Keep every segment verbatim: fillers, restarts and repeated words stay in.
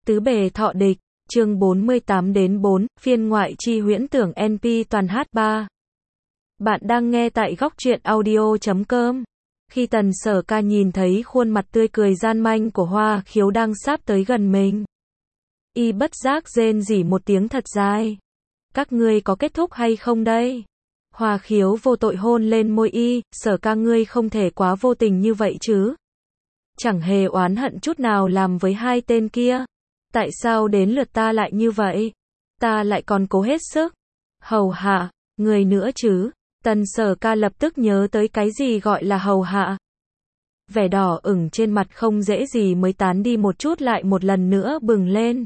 Tứ bề thọ địch, chương bốn mươi tám đến bốn, phiên ngoại chi huyễn tưởng en pê toàn hát ba. Bạn đang nghe tại góc truyện audio chấm com. Khi Tần Sở Ca nhìn thấy khuôn mặt tươi cười gian manh của Hoa Khiếu đang sắp tới gần mình, y bất giác rên rỉ một tiếng thật dài. Các ngươi có kết thúc hay không đây? Hoa Khiếu vô tội hôn lên môi y, Sở Ca ngươi không thể quá vô tình như vậy chứ. Chẳng hề oán hận chút nào làm với hai tên kia. Tại sao đến lượt ta lại như vậy? Ta lại còn cố hết sức hầu hạ người nữa chứ? Tần Sở Ca lập tức nhớ tới cái gì gọi là hầu hạ. Vẻ đỏ ửng trên mặt không dễ gì mới tán đi một chút lại một lần nữa bừng lên.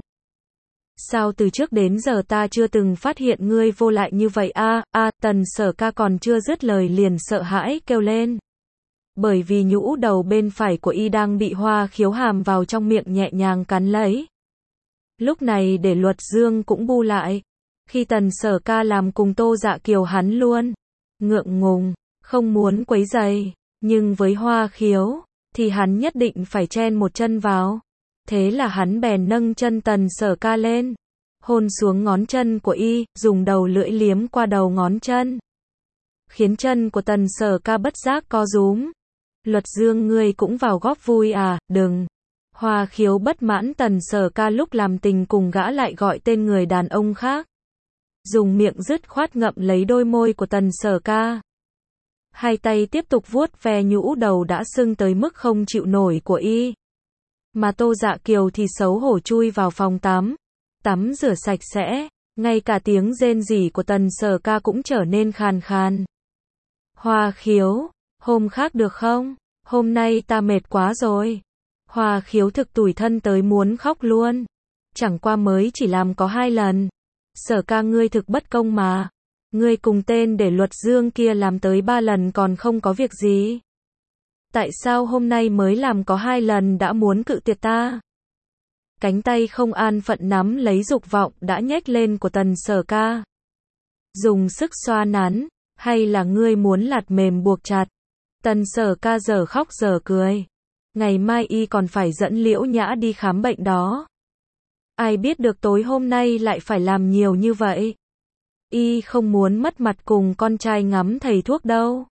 Sao từ trước đến giờ ta chưa từng phát hiện ngươi vô lại như vậy a? A, Tần Sở Ca còn chưa dứt lời liền sợ hãi kêu lên. Bởi vì nhũ đầu bên phải của y đang bị Hoa Khiếu hàm vào trong miệng nhẹ nhàng cắn lấy. Lúc này để Luật Dương cũng bu lại. Khi Tần Sở Ca làm cùng Tô Dạ Kiều hắn luôn ngượng ngùng, không muốn quấy rầy, nhưng với Hoa Khiếu thì hắn nhất định phải chen một chân vào. Thế là hắn bèn nâng chân Tần Sở Ca lên, hôn xuống ngón chân của y, dùng đầu lưỡi liếm qua đầu ngón chân, khiến chân của Tần Sở Ca bất giác co rúm. Luật Dương ngươi cũng vào góp vui à? Đừng. Hoa Khiếu bất mãn Tần Sở Ca lúc làm tình cùng gã lại gọi tên người đàn ông khác, dùng miệng dứt khoát ngậm lấy đôi môi của Tần Sở Ca. Hai tay tiếp tục vuốt ve nhũ đầu đã sưng tới mức không chịu nổi của y. Mà Tô Dạ Kiều thì xấu hổ chui vào phòng tắm, tắm rửa sạch sẽ, ngay cả tiếng rên rỉ của Tần Sở Ca cũng trở nên khàn khàn. Hoa Khiếu, hôm khác được không? Hôm nay ta mệt quá rồi. Hoa Khiếu thực tủi thân tới muốn khóc luôn. Chẳng qua mới chỉ làm có hai lần. Sở Ca ngươi thực bất công mà. Ngươi cùng tên để Luật Dương kia làm tới ba lần còn không có việc gì. Tại sao hôm nay mới làm có hai lần đã muốn cự tuyệt ta? Cánh tay không an phận nắm lấy dục vọng đã nhếch lên của Tần Sở Ca, dùng sức xoa nắn, hay là ngươi muốn lạt mềm buộc chặt? Tần Sở Ca giờ khóc giờ cười. Ngày mai y còn phải dẫn Liễu Nhã đi khám bệnh đó. Ai biết được tối hôm nay lại phải làm nhiều như vậy. Y không muốn mất mặt cùng con trai ngắm thầy thuốc đâu.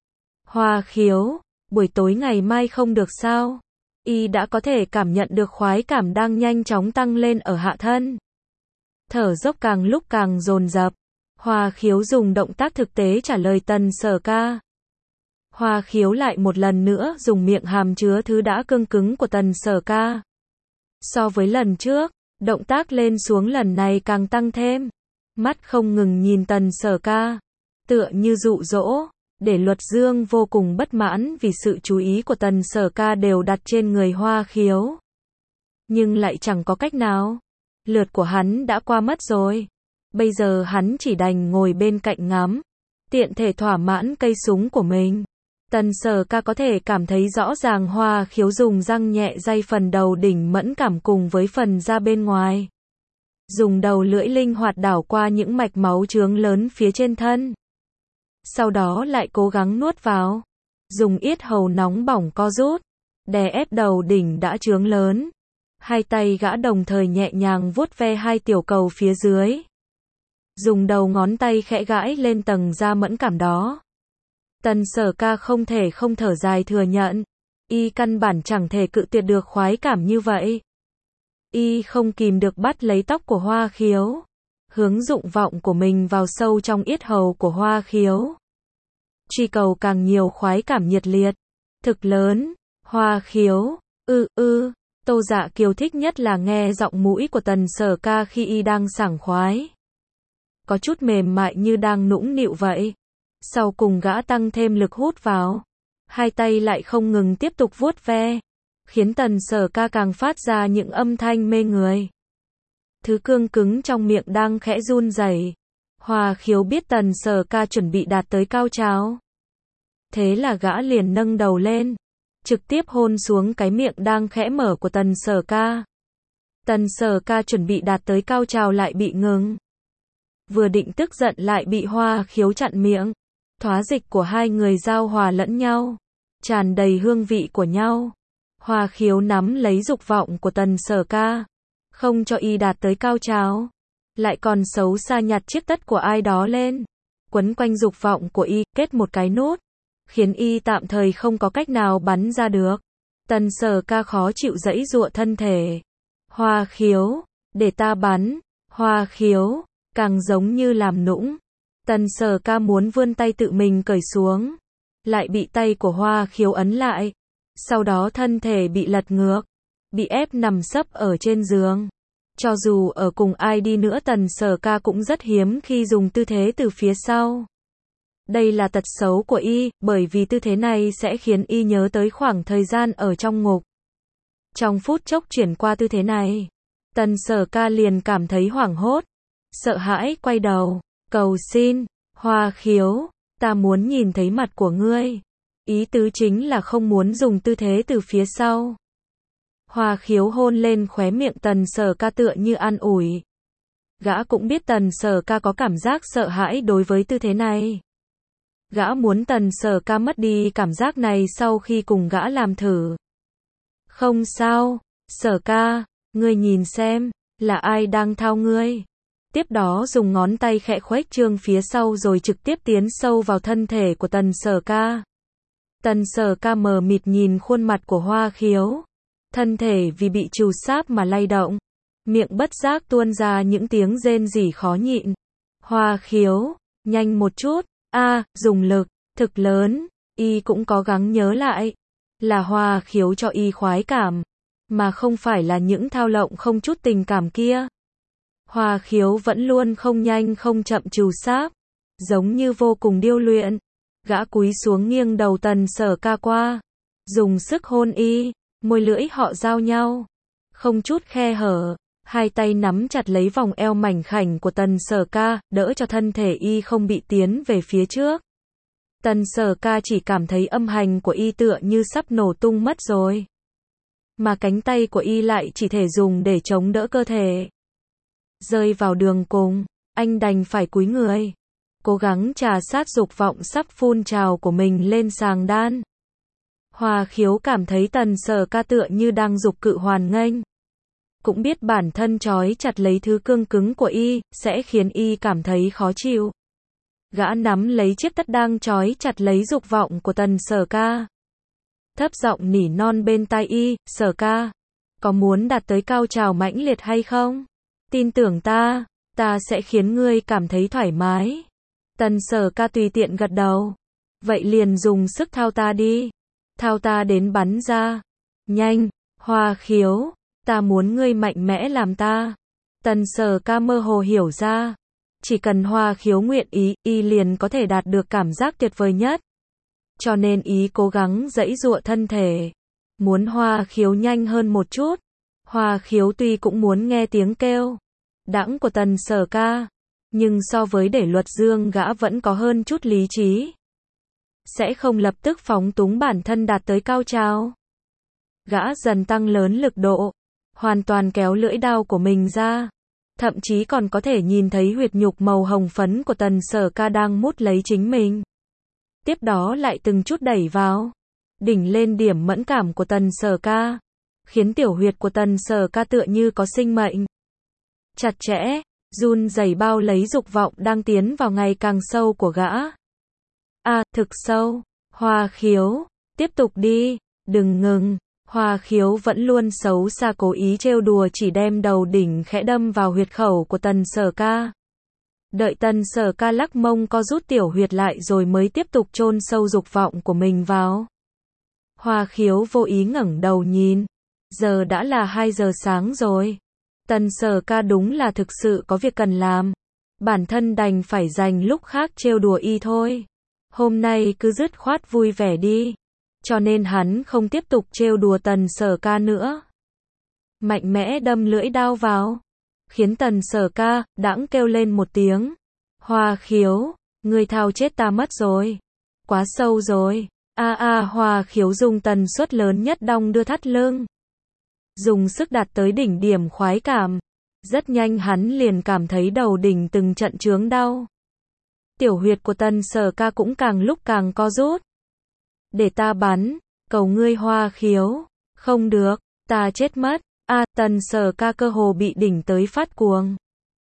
Hoa Khiếu, buổi tối ngày mai không được sao? Y đã có thể cảm nhận được khoái cảm đang nhanh chóng tăng lên ở hạ thân. Thở dốc càng lúc càng dồn dập. Hoa Khiếu dùng động tác thực tế trả lời Tần Sở Ca. Hoa Khiếu lại một lần nữa dùng miệng hàm chứa thứ đã cương cứng của Tần Sở Ca. So với lần trước, động tác lên xuống lần này càng tăng thêm. Mắt không ngừng nhìn Tần Sở Ca, tựa như dụ dỗ, để Luật Dương vô cùng bất mãn vì sự chú ý của Tần Sở Ca đều đặt trên người Hoa Khiếu. Nhưng lại chẳng có cách nào. Lượt của hắn đã qua mất rồi. Bây giờ hắn chỉ đành ngồi bên cạnh ngắm, tiện thể thỏa mãn cây súng của mình. Tần Sở Ca có thể cảm thấy rõ ràng Hoa Khiếu dùng răng nhẹ day phần đầu đỉnh mẫn cảm cùng với phần da bên ngoài. Dùng đầu lưỡi linh hoạt đảo qua những mạch máu chướng lớn phía trên thân. Sau đó lại cố gắng nuốt vào. Dùng yết hầu nóng bỏng co rút, đè ép đầu đỉnh đã chướng lớn. Hai tay gã đồng thời nhẹ nhàng vuốt ve hai tiểu cầu phía dưới. Dùng đầu ngón tay khẽ gãi lên tầng da mẫn cảm đó. Tần Sở Ca không thể không thở dài thừa nhận. Y căn bản chẳng thể cự tuyệt được khoái cảm như vậy. Y không kìm được bắt lấy tóc của Hoa Khiếu, hướng dụng vọng của mình vào sâu trong yết hầu của Hoa Khiếu. Truy cầu càng nhiều khoái cảm nhiệt liệt, thực lớn. Hoa Khiếu, ư ư, Tô Dạ Kiều thích nhất là nghe giọng mũi của Tần Sở Ca khi y đang sảng khoái. Có chút mềm mại như đang nũng nịu vậy. Sau cùng gã tăng thêm lực hút vào. Hai tay lại không ngừng tiếp tục vuốt ve, khiến Tần Sở Ca càng phát ra những âm thanh mê người. Thứ cương cứng trong miệng đang khẽ run rẩy. Hoa Khiếu biết Tần Sở Ca chuẩn bị đạt tới cao trào. Thế là gã liền nâng đầu lên, trực tiếp hôn xuống cái miệng đang khẽ mở của Tần Sở Ca. Tần Sở Ca chuẩn bị đạt tới cao trào lại bị ngừng. Vừa định tức giận lại bị Hoa Khiếu chặn miệng. Thoá dịch của hai người giao hòa lẫn nhau, tràn đầy hương vị của nhau. Hoa Khiếu nắm lấy dục vọng của Tần Sở Ca, không cho y đạt tới cao trào. Lại còn xấu xa nhặt chiếc tất của ai đó lên, quấn quanh dục vọng của y, kết một cái nút, khiến y tạm thời không có cách nào bắn ra được. Tần Sở Ca khó chịu giãy giụa thân thể. Hoa Khiếu, để ta bắn. Hoa Khiếu, càng giống như làm nũng. Tần Sở Ca muốn vươn tay tự mình cởi xuống, lại bị tay của Hoa Khiếu ấn lại. Sau đó thân thể bị lật ngược, bị ép nằm sấp ở trên giường. Cho dù ở cùng ai đi nữa Tần Sở Ca cũng rất hiếm khi dùng tư thế từ phía sau. Đây là tật xấu của y, bởi vì tư thế này sẽ khiến y nhớ tới khoảng thời gian ở trong ngục. Trong phút chốc chuyển qua tư thế này, Tần Sở Ca liền cảm thấy hoảng hốt, sợ hãi quay đầu, cầu xin, Hoa Khiếu, ta muốn nhìn thấy mặt của ngươi. Ý tứ chính là không muốn dùng tư thế từ phía sau. Hoa Khiếu hôn lên khóe miệng Tần Sở Ca tựa như an ủi. Gã cũng biết Tần Sở Ca có cảm giác sợ hãi đối với tư thế này. Gã muốn Tần Sở Ca mất đi cảm giác này sau khi cùng gã làm thử. Không sao, Sở Ca, ngươi nhìn xem, là ai đang thao ngươi. Tiếp đó dùng ngón tay khẽ khuếch trương phía sau rồi trực tiếp tiến sâu vào thân thể của Tần Sở Ca. Tần Sở Ca mờ mịt nhìn khuôn mặt của Hoa Khiếu. Thân thể vì bị trù sáp mà lay động. Miệng bất giác tuôn ra những tiếng rên rỉ khó nhịn. Hoa Khiếu, nhanh một chút, a, dùng lực, thực lớn, y cũng cố gắng nhớ lại. Là Hoa Khiếu cho y khoái cảm, mà không phải là những thao lộng không chút tình cảm kia. Hoa Khiếu vẫn luôn không nhanh không chậm trù sáp, giống như vô cùng điêu luyện. Gã cúi xuống nghiêng đầu Tần Sở Ca qua, dùng sức hôn y, môi lưỡi họ giao nhau, không chút khe hở, hai tay nắm chặt lấy vòng eo mảnh khảnh của Tần Sở Ca, đỡ cho thân thể y không bị tiến về phía trước. Tần Sở Ca chỉ cảm thấy âm hành của y tựa như sắp nổ tung mất rồi. Mà cánh tay của y lại chỉ thể dùng để chống đỡ cơ thể. Rơi vào đường cùng, anh đành phải cúi người, cố gắng trà sát dục vọng sắp phun trào của mình lên sàng đan. Hoa Khiếu cảm thấy Tần Sở Ca tựa như đang dục cự hoàn nghênh. Cũng biết bản thân trói chặt lấy thứ cương cứng của y, sẽ khiến y cảm thấy khó chịu. Gã nắm lấy chiếc tất đang trói chặt lấy dục vọng của Tần Sở Ca. Thấp giọng nỉ non bên tai y, Sở Ca, có muốn đạt tới cao trào mãnh liệt hay không? Tin tưởng ta, ta sẽ khiến ngươi cảm thấy thoải mái. Tần Sở Ca tùy tiện gật đầu. Vậy liền dùng sức thao ta đi. Thao ta đến bắn ra. Nhanh, Hoa Khiếu, ta muốn ngươi mạnh mẽ làm ta. Tần Sở Ca mơ hồ hiểu ra. Chỉ cần Hoa Khiếu nguyện ý, y liền có thể đạt được cảm giác tuyệt vời nhất. Cho nên ý cố gắng giãy giụa thân thể. Muốn Hoa Khiếu nhanh hơn một chút. Hoa Khiếu tuy cũng muốn nghe tiếng kêu đãng của Tần Sở Ca, nhưng so với để luật dương gã vẫn có hơn chút lý trí. Sẽ không lập tức phóng túng bản thân đạt tới cao trào. Gã dần tăng lớn lực độ, hoàn toàn kéo lưỡi đao của mình ra. Thậm chí còn có thể nhìn thấy huyệt nhục màu hồng phấn của Tần Sở Ca đang mút lấy chính mình. Tiếp đó lại từng chút đẩy vào, đỉnh lên điểm mẫn cảm của Tần Sở Ca, khiến tiểu huyệt của Tần Sở Ca tựa như có sinh mệnh. Chặt chẽ, run rẩy bao lấy dục vọng đang tiến vào ngày càng sâu của gã. A, thực sâu. Hoa Khiếu, tiếp tục đi, đừng ngừng. Hoa Khiếu vẫn luôn xấu xa cố ý trêu đùa chỉ đem đầu đỉnh khẽ đâm vào huyệt khẩu của Tần Sở Ca. Đợi Tần Sở Ca lắc mông co rút tiểu huyệt lại rồi mới tiếp tục chôn sâu dục vọng của mình vào. Hoa Khiếu vô ý ngẩng đầu nhìn. Giờ đã là hai giờ sáng rồi. Tần Sở Ca đúng là thực sự có việc cần làm. Bản thân đành phải dành lúc khác trêu đùa y thôi. Hôm nay cứ dứt khoát vui vẻ đi. Cho nên hắn không tiếp tục trêu đùa Tần Sở Ca nữa. Mạnh mẽ đâm lưỡi đao vào. Khiến Tần Sở Ca đãng kêu lên một tiếng. Hoa Khiếu, ngươi thao chết ta mất rồi. Quá sâu rồi. A a Hoa Khiếu dùng tần suất lớn nhất đong đưa thắt lưng. Dùng sức đạt tới đỉnh điểm khoái cảm. Rất nhanh hắn liền cảm thấy đầu đỉnh từng trận chướng đau. Tiểu huyệt của Tần Sở Ca cũng càng lúc càng co rút. Để ta bắn, cầu ngươi Hoa Khiếu. Không được, ta chết mất. A, Tần Sở Ca cơ hồ bị đỉnh tới phát cuồng.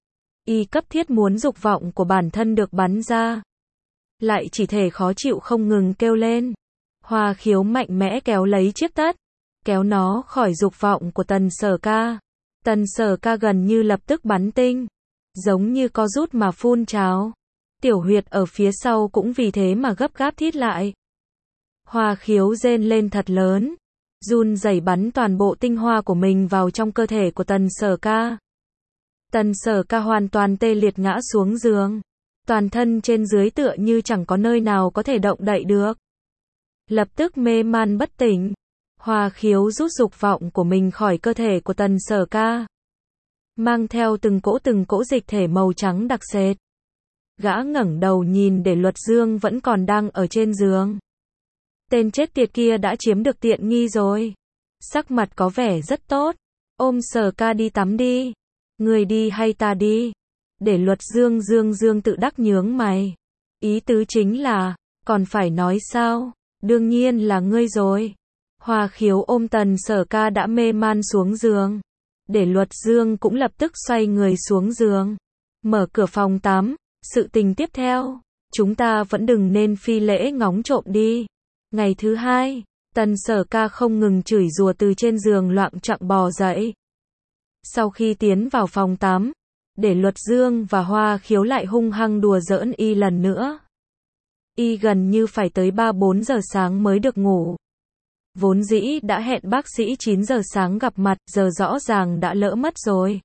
Y cấp thiết muốn dục vọng của bản thân được bắn ra. Lại chỉ thể khó chịu không ngừng kêu lên. Hoa Khiếu mạnh mẽ kéo lấy chiếc tất. Kéo nó khỏi dục vọng của Tần Sở Ca. Tần Sở Ca gần như lập tức bắn tinh. Giống như có rút mà phun trào. Tiểu huyệt ở phía sau cũng vì thế mà gấp gáp thít lại. Hoa Khiếu rên lên thật lớn. Run rẩy bắn toàn bộ tinh hoa của mình vào trong cơ thể của Tần Sở Ca. Tần Sở Ca hoàn toàn tê liệt ngã xuống giường. Toàn thân trên dưới tựa như chẳng có nơi nào có thể động đậy được. Lập tức mê man bất tỉnh. Hoa Khiếu rút dục vọng của mình khỏi cơ thể của Tần Sở Ca. Mang theo từng cỗ từng cỗ dịch thể màu trắng đặc sệt. Gã ngẩng đầu nhìn để Luật Dương vẫn còn đang ở trên giường. Tên chết tiệt kia đã chiếm được tiện nghi rồi. Sắc mặt có vẻ rất tốt. Ôm Sở Ca đi tắm đi. Người đi hay ta đi? Để Luật Dương Dương Dương tự đắc nhướng mày. Ý tứ chính là, còn phải nói sao? Đương nhiên là ngươi rồi. Hoa Khiếu ôm Tần Sở Ca đã mê man xuống giường. Để Luật Dương cũng lập tức xoay người xuống giường. Mở cửa phòng tắm. Sự tình tiếp theo, chúng ta vẫn đừng nên phi lễ ngóng trộm đi. Ngày thứ hai, Tần Sở Ca không ngừng chửi rủa từ trên giường loạng choạng bò dậy. Sau khi tiến vào phòng tắm, để Luật Dương và Hoa Khiếu lại hung hăng đùa giỡn y lần nữa. Y gần như phải tới ba bốn giờ sáng mới được ngủ. Vốn dĩ đã hẹn bác sĩ chín giờ sáng gặp mặt, giờ rõ ràng đã lỡ mất rồi.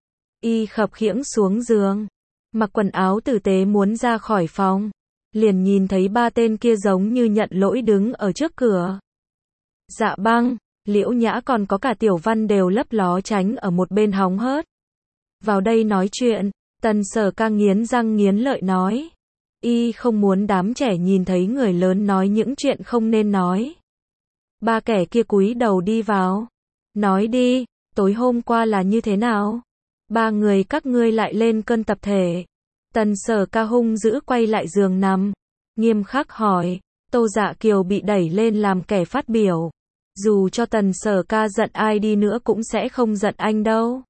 Y khập khiễng xuống giường, mặc quần áo tử tế muốn ra khỏi phòng. Liền nhìn thấy ba tên kia giống như nhận lỗi đứng ở trước cửa. Dạ Băng, Liễu Nhã còn có cả Tiểu Văn đều lấp ló tránh ở một bên hóng hớt. Vào đây nói chuyện, Tần Sở Ca nghiến răng nghiến lợi nói. Y không muốn đám trẻ nhìn thấy người lớn nói những chuyện không nên nói. Ba kẻ kia cúi đầu đi vào. Nói đi, tối hôm qua là như thế nào? Ba người các ngươi lại lên cơn tập thể. Tần Sở Ca hung dữ quay lại giường nằm. Nghiêm khắc hỏi. Tô Dạ Kiều bị đẩy lên làm kẻ phát biểu. Dù cho Tần Sở Ca giận ai đi nữa cũng sẽ không giận anh đâu.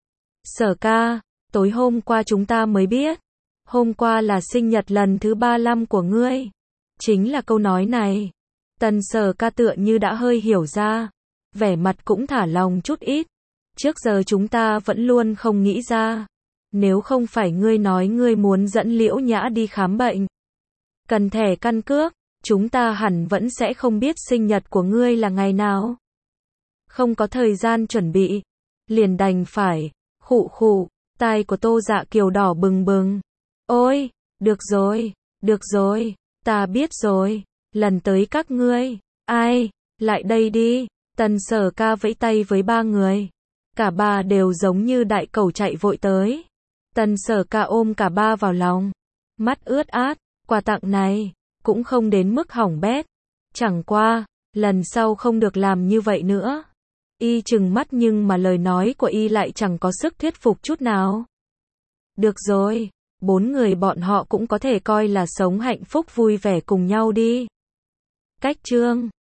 Sở Ca, tối hôm qua chúng ta mới biết. Hôm qua là sinh nhật lần thứ ba mươi lăm của ngươi. Chính là câu nói này. Tần Sở Ca tựa như đã hơi hiểu ra. Vẻ mặt cũng thả lòng chút ít. Trước giờ chúng ta vẫn luôn không nghĩ ra. Nếu không phải ngươi nói ngươi muốn dẫn Liễu Nhã đi khám bệnh. Cần thẻ căn cước, chúng ta hẳn vẫn sẽ không biết sinh nhật của ngươi là ngày nào. Không có thời gian chuẩn bị. Liền đành phải, khụ khụ, tai của Tô Dạ Kiều đỏ bừng bừng. Ôi, được rồi, được rồi, ta biết rồi, lần tới các ngươi, ai, lại đây đi. Tần Sở Ca vẫy tay với ba người. Cả ba đều giống như đại cẩu chạy vội tới. Tần Sở Ca ôm cả ba vào lòng. Mắt ướt át, quà tặng này, cũng không đến mức hỏng bét. Chẳng qua, lần sau không được làm như vậy nữa. Y trừng mắt nhưng mà lời nói của Y lại chẳng có sức thuyết phục chút nào. Được rồi, bốn người bọn họ cũng có thể coi là sống hạnh phúc vui vẻ cùng nhau đi. Cách chương